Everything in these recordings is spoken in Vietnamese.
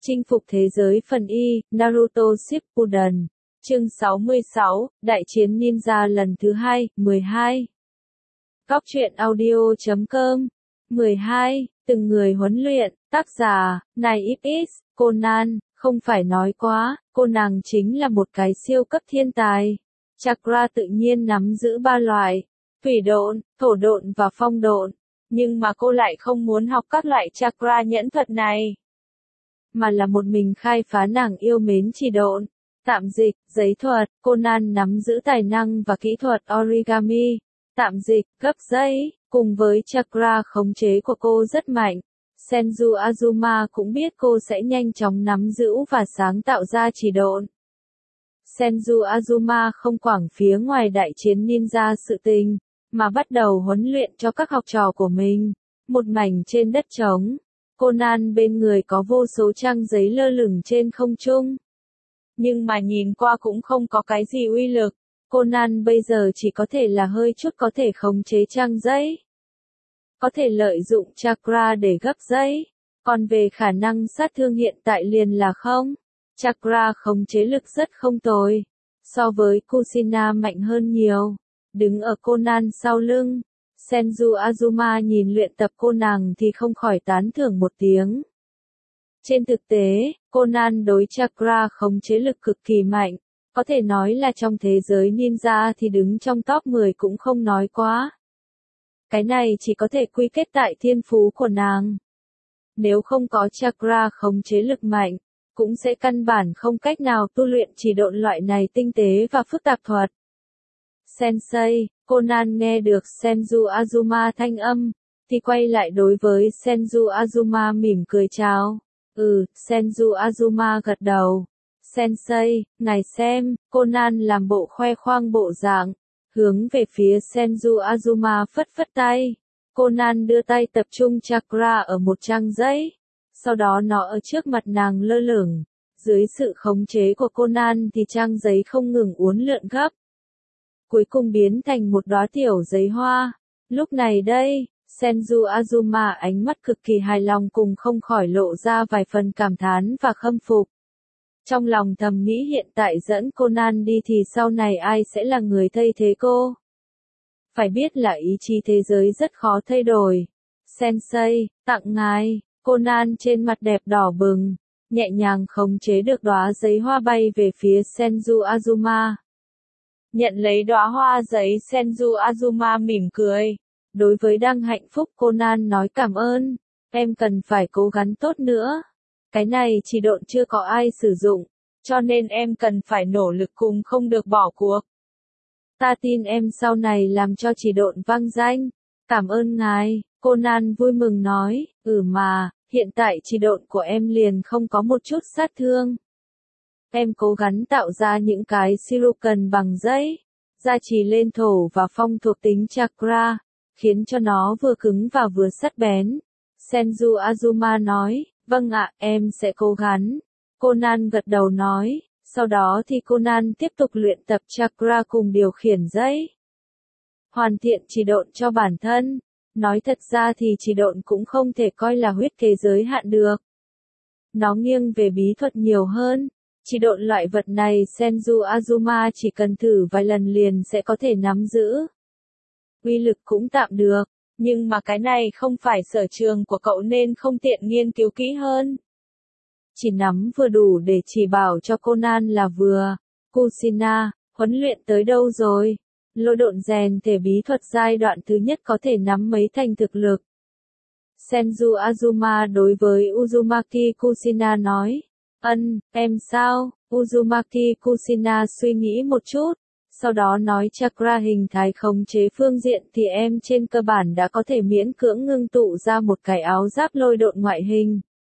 Chinh phục thế giới phần Y, Naruto Shippuden. Chương 66, Đại chiến ninja lần thứ 2, 12. Góc truyện audio.com 12. Từng người huấn luyện, tác giả, Naipis, Conan, không phải nói quá, cô nàng chính là một cái siêu cấp thiên tài. Chakra tự nhiên nắm giữ 3 loại, thủy độn, thổ độn và phong độn. Nhưng mà cô lại không muốn học các loại chakra nhẫn thuật này, mà là một mình khai phá nàng yêu mến chỉ độn. Tạm dịch, giấy thuật, Conan nắm giữ tài năng và kỹ thuật origami. Tạm dịch, gấp giấy, cùng với chakra khống chế của cô rất mạnh. Senju Azuma cũng biết cô sẽ nhanh chóng nắm giữ và sáng tạo ra chỉ độn. Senju Azuma không quảng phía ngoài đại chiến ninja sự tình, mà bắt đầu huấn luyện cho các học trò của mình. Một mảnh trên đất trống, Conan bên người có vô số trang giấy lơ lửng trên không trung. Nhưng mà nhìn qua cũng không có cái gì uy lực. Conan bây giờ chỉ có thể là hơi chút có thể khống chế trang giấy. Có thể lợi dụng chakra để gấp giấy. Còn về khả năng sát thương hiện tại liền là không. Chakra khống chế lực rất không tồi. So với Kushina mạnh hơn nhiều. Đứng ở Conan sau lưng, Senju Azuma nhìn luyện tập cô nàng thì không khỏi tán thưởng một tiếng. Trên thực tế, Conan đối chakra khống chế lực cực kỳ mạnh, có thể nói là trong thế giới ninja thì đứng trong top 10 cũng không nói quá. Cái này chỉ có thể quy kết tại thiên phú của nàng. Nếu không có chakra khống chế lực mạnh, cũng sẽ căn bản không cách nào tu luyện chỉ độn loại này tinh tế và phức tạp thuật. Sensei, Conan nghe được Senju Azuma thanh âm, thì quay lại đối với Senju Azuma mỉm cười chào. Senju Azuma gật đầu. Sensei, ngài xem, Conan làm bộ khoe khoang bộ dạng, hướng về phía Senju Azuma phất phất tay. Conan đưa tay tập trung chakra ở một trang giấy, sau đó nó ở trước mặt nàng lơ lửng. Dưới sự khống chế của Conan thì trang giấy không ngừng uốn lượn gấp, cuối cùng biến thành một đóa tiểu giấy hoa. Lúc này đây, Senju Azuma ánh mắt cực kỳ hài lòng cùng không khỏi lộ ra vài phần cảm thán và khâm phục. Trong lòng thầm nghĩ hiện tại dẫn Conan đi thì sau này ai sẽ là người thay thế cô. Phải biết là ý chí thế giới rất khó thay đổi. Sensei, tặng ngài. Conan trên mặt đẹp đỏ bừng, nhẹ nhàng khống chế được đóa giấy hoa bay về phía Senju Azuma. Nhận lấy đóa hoa giấy, Senju Azuma mỉm cười. Đối với đang hạnh phúc Conan nói cảm ơn, em cần phải cố gắng tốt nữa. Cái này chỉ độn chưa có ai sử dụng, cho nên em cần phải nỗ lực cùng không được bỏ cuộc. Ta tin em sau này làm cho chỉ độn vang danh. Cảm ơn ngài, Conan vui mừng nói, mà, hiện tại chỉ độn của em liền không có một chút sát thương. Em cố gắng tạo ra những cái shuriken bằng giấy, gia trì lên thổ và phong thuộc tính chakra, khiến cho nó vừa cứng và vừa sắc bén. Senju Azuma nói, vâng ạ, em sẽ cố gắng. Conan gật đầu nói, sau đó thì Conan tiếp tục luyện tập chakra cùng điều khiển giấy. Hoàn thiện chỉ độn cho bản thân. Nói thật ra thì chỉ độn cũng không thể coi là huyết kế giới hạn được. Nó nghiêng về bí thuật nhiều hơn. Chỉ độn loại vật này Senju Azuma chỉ cần thử vài lần liền sẽ có thể nắm giữ. Uy lực cũng tạm được, nhưng mà cái này không phải sở trường của cậu nên không tiện nghiên cứu kỹ hơn. Chỉ nắm vừa đủ để chỉ bảo cho Conan là vừa. Kushina, huấn luyện tới đâu rồi? Lôi độn rèn thể bí thuật giai đoạn thứ nhất có thể nắm mấy thành thực lực. Senju Azuma đối với Uzumaki Kushina nói. Em sao? Uzumaki Kushina suy nghĩ một chút, sau đó nói chakra hình thái khống chế phương diện thì em trên cơ bản đã có thể miễn cưỡng ngưng tụ ra một cái áo giáp lôi độn ngoại hình.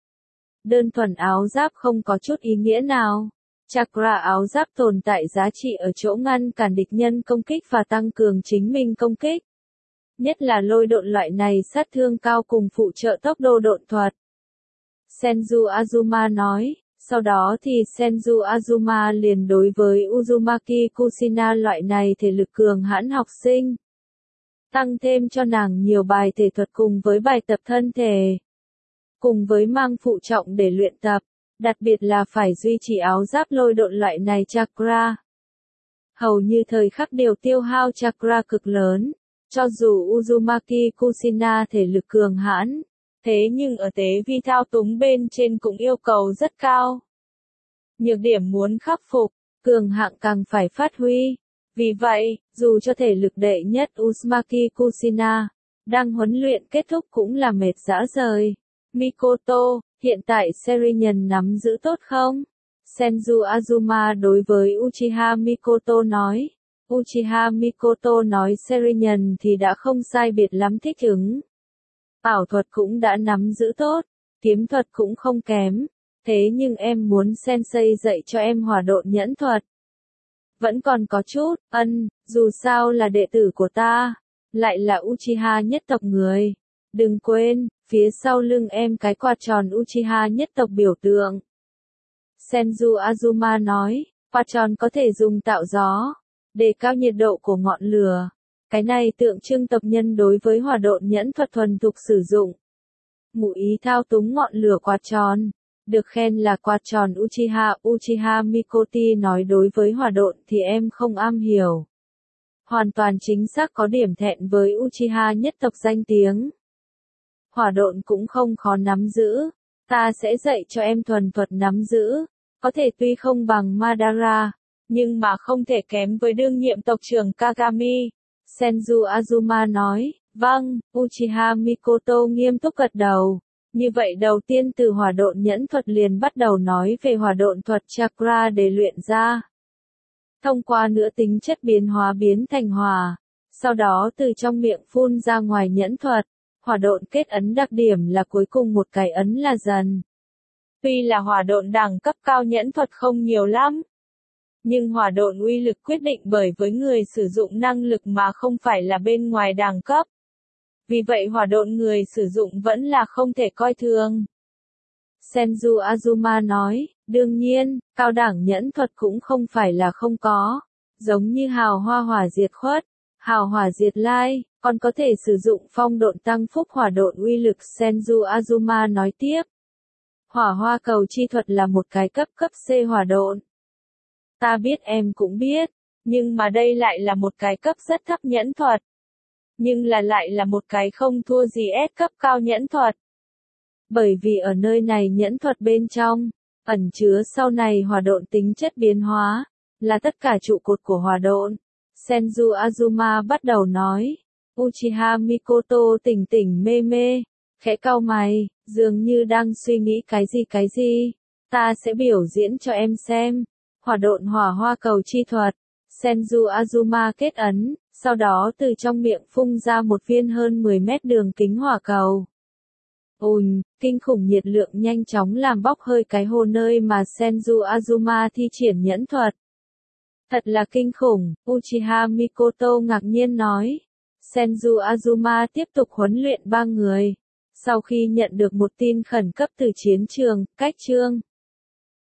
Đơn thuần áo giáp không có chút ý nghĩa nào. Chakra áo giáp tồn tại giá trị ở chỗ ngăn cản địch nhân công kích và tăng cường chính mình công kích. Nhất là lôi độn loại này sát thương cao cùng phụ trợ tốc độ độn thuật. Senju Azuma nói, sau đó thì Senju Azuma liền đối với Uzumaki Kushina loại này thể lực cường hãn học sinh. Tăng thêm cho nàng nhiều bài thể thuật cùng với bài tập thân thể. Cùng với mang phụ trọng để luyện tập. đặc biệt là phải duy trì áo giáp lôi độn loại này chakra. Hầu như thời khắc đều tiêu hao chakra cực lớn, cho dù Uzumaki Kushina thể lực cường hãn, thế nhưng ở tế vi thao túng bên trên cũng yêu cầu rất cao. Nhược điểm muốn khắc phục, cường hạng càng phải phát huy. Vì vậy, dù cho thể lực đệ nhất Uzumaki Kushina đang huấn luyện kết thúc cũng là mệt rã rời. Mikoto, hiện tại Serinyân nắm giữ tốt không? Senju Azuma đối với Uchiha Mikoto nói. Uchiha Mikoto nói Serinyân thì đã không sai biệt lắm thích ứng. Ảo thuật cũng đã nắm giữ tốt, kiếm thuật cũng không kém. Thế nhưng em muốn sensei dạy cho em hỏa độn nhẫn thuật. Vẫn còn có chút, dù sao là đệ tử của ta, lại là Uchiha nhất tộc người. Đừng quên, phía sau lưng em cái quạt tròn Uchiha nhất tộc biểu tượng. Senju Azuma nói, quạt tròn có thể dùng tạo gió, để cao nhiệt độ của ngọn lửa. Cái này tượng trưng tộc nhân đối với hỏa độn nhẫn thuật thuần thục sử dụng. Ngụ ý thao túng ngọn lửa quạt tròn. Được khen là quạt tròn Uchiha Mikoti nói đối với hỏa độn thì em không am hiểu. Hoàn toàn chính xác có điểm thẹn với Uchiha nhất tộc danh tiếng. Hỏa độn cũng không khó nắm giữ, ta sẽ dạy cho em thuần thuật nắm giữ, có thể tuy không bằng Madara, nhưng mà không thể kém với đương nhiệm tộc trưởng Kagami. Senju Azuma nói, vâng, Uchiha Mikoto nghiêm túc gật đầu. Như vậy đầu tiên từ hỏa độn nhẫn thuật liền bắt đầu nói về hỏa độn thuật chakra để luyện ra. Thông qua nữa tính chất biến hóa biến thành hỏa, sau đó từ trong miệng phun ra ngoài nhẫn thuật. Hỏa độn kết ấn đặc điểm là cuối cùng một cái ấn là dần. Tuy là hỏa độn đẳng cấp cao nhẫn thuật không nhiều lắm, nhưng hỏa độn uy lực quyết định bởi với người sử dụng năng lực mà không phải là bên ngoài đẳng cấp. Vì vậy hỏa độn người sử dụng vẫn là không thể coi thường. Senju Azuma nói, đương nhiên, cao đẳng nhẫn thuật cũng không phải là không có. Giống như hào hoa hỏa diệt khuất, hào hỏa diệt lai, còn có thể sử dụng phong độn tăng phúc hỏa độn uy lực. Senju Azuma nói tiếp. Hỏa hoa cầu chi thuật là một cái cấp C hỏa độn. Ta biết em cũng biết, nhưng mà đây lại là một cái cấp rất thấp nhẫn thuật. Nhưng lại là một cái không thua gì S cấp cao nhẫn thuật. Bởi vì ở nơi này nhẫn thuật bên trong, ẩn chứa sau này hỏa độn tính chất biến hóa, là tất cả trụ cột của hỏa độn. Senju Azuma bắt đầu nói. Uchiha Mikoto tỉnh mê, khẽ cau mày, dường như đang suy nghĩ cái gì. Ta sẽ biểu diễn cho em xem. Hỏa độn hỏa hoa cầu chi thuật. Senju Azuma kết ấn, sau đó từ trong miệng phun ra một viên hơn 10 mét đường kính hỏa cầu. Kinh khủng nhiệt lượng nhanh chóng làm bốc hơi cái hồ nơi mà Senju Azuma thi triển nhẫn thuật. Thật là kinh khủng, Uchiha Mikoto ngạc nhiên nói. Senju Azuma tiếp tục huấn luyện 3 người. Sau khi nhận được một tin khẩn cấp từ chiến trường, cách chương